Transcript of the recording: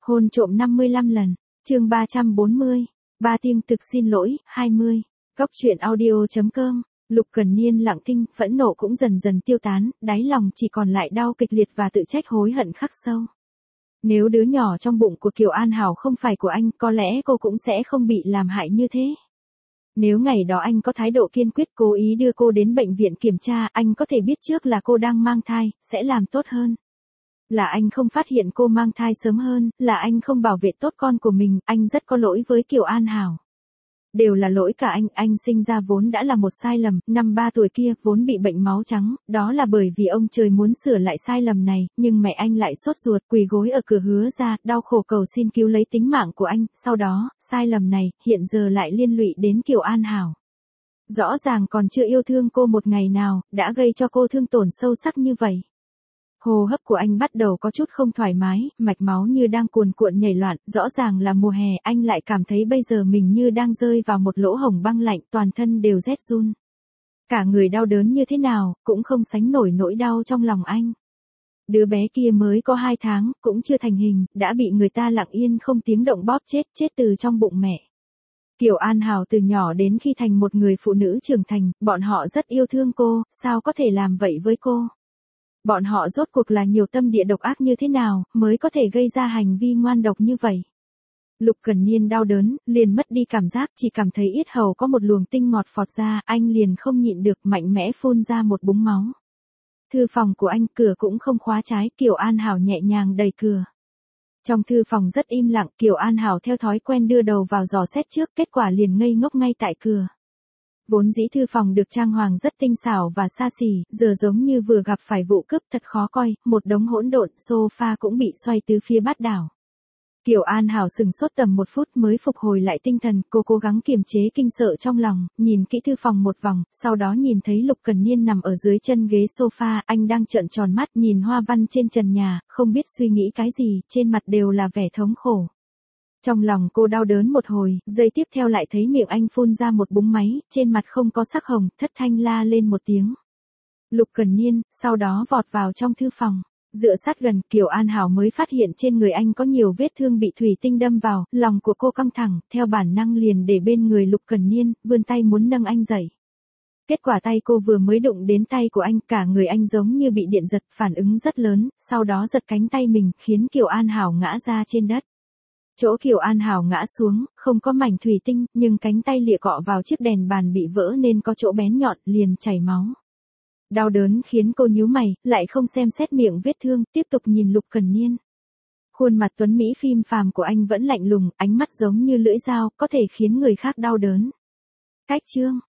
Hôn trộm 55 lần, chương 340, ba tiếng thực xin lỗi, 20. Góc truyện audio.com, Lục Cẩn Niên lặng thinh, phẫn nộ cũng dần dần tiêu tán, đáy lòng chỉ còn lại đau kịch liệt và tự trách hối hận khắc sâu. Nếu đứa nhỏ trong bụng của Kiều An Hảo không phải của anh, có lẽ cô cũng sẽ không bị làm hại như thế. Nếu ngày đó anh có thái độ kiên quyết cố ý đưa cô đến bệnh viện kiểm tra, anh có thể biết trước là cô đang mang thai, sẽ làm tốt hơn. Là anh không phát hiện cô mang thai sớm hơn, là anh không bảo vệ tốt con của mình, anh rất có lỗi với Kiều An Hảo. Đều là lỗi cả anh sinh ra vốn đã là một sai lầm, năm 3 tuổi kia vốn bị bệnh máu trắng, đó là bởi vì ông trời muốn sửa lại sai lầm này, nhưng mẹ anh lại sốt ruột quỳ gối ở cửa hứa ra, đau khổ cầu xin cứu lấy tính mạng của anh, sau đó, sai lầm này, hiện giờ lại liên lụy đến Kiều An Hảo. Rõ ràng còn chưa yêu thương cô một ngày nào, đã gây cho cô thương tổn sâu sắc như vậy. Hô hấp của anh bắt đầu có chút không thoải mái, mạch máu như đang cuồn cuộn nhảy loạn, rõ ràng là mùa hè, anh lại cảm thấy bây giờ mình như đang rơi vào một lỗ hổng băng lạnh, toàn thân đều rét run. Cả người đau đớn như thế nào, cũng không sánh nổi nỗi đau trong lòng anh. Đứa bé kia mới có 2 tháng, cũng chưa thành hình, đã bị người ta lặng yên không tiếng động bóp chết từ trong bụng mẹ. Kiều An Hảo từ nhỏ đến khi thành một người phụ nữ trưởng thành, bọn họ rất yêu thương cô, sao có thể làm vậy với cô? Bọn họ rốt cuộc là nhiều tâm địa độc ác như thế nào, mới có thể gây ra hành vi ngoan độc như vậy. Lục Cẩn Niên đau đớn, liền mất đi cảm giác, chỉ cảm thấy yết hầu có một luồng tinh ngọt phọt ra, anh liền không nhịn được mạnh mẽ phun ra một búng máu. Thư phòng của anh, cửa cũng không khóa trái, Kiều An Hảo nhẹ nhàng đẩy cửa. Trong thư phòng rất im lặng, Kiều An Hảo theo thói quen đưa đầu vào dò xét trước, kết quả liền ngây ngốc ngay tại cửa. Vốn dĩ thư phòng được trang hoàng rất tinh xảo và xa xỉ, giờ giống như vừa gặp phải vụ cướp thật khó coi, một đống hỗn độn, sofa cũng bị xoay tứ phía bát đảo. Kiều An Hảo sừng sốt tầm 1 phút mới phục hồi lại tinh thần, cô cố gắng kiềm chế kinh sợ trong lòng, nhìn kỹ thư phòng một vòng, sau đó nhìn thấy Lục Cẩn Niên nằm ở dưới chân ghế sofa, anh đang trợn tròn mắt nhìn hoa văn trên trần nhà, không biết suy nghĩ cái gì, trên mặt đều là vẻ thống khổ. Trong lòng cô đau đớn một hồi, giây tiếp theo lại thấy miệng anh phun ra một búng máy, trên mặt không có sắc hồng, thất thanh la lên một tiếng. Lục Cẩn Niên, sau đó vọt vào trong thư phòng. Dựa sát gần, Kiều An Hảo mới phát hiện trên người anh có nhiều vết thương bị thủy tinh đâm vào, lòng của cô căng thẳng, theo bản năng liền để bên người Lục Cẩn Niên, vươn tay muốn nâng anh dậy. Kết quả tay cô vừa mới đụng đến tay của anh, cả người anh giống như bị điện giật, phản ứng rất lớn, sau đó giật cánh tay mình, khiến Kiều An Hảo ngã ra trên đất. Chỗ Kiều An Hảo ngã xuống, không có mảnh thủy tinh, nhưng cánh tay lịa cọ vào chiếc đèn bàn bị vỡ nên có chỗ bén nhọn, liền chảy máu. Đau đớn khiến cô nhíu mày, lại không xem xét miệng vết thương, tiếp tục nhìn Lục Cẩn Niên. Khuôn mặt tuấn mỹ phim phàm của anh vẫn lạnh lùng, ánh mắt giống như lưỡi dao, có thể khiến người khác đau đớn. Cách chương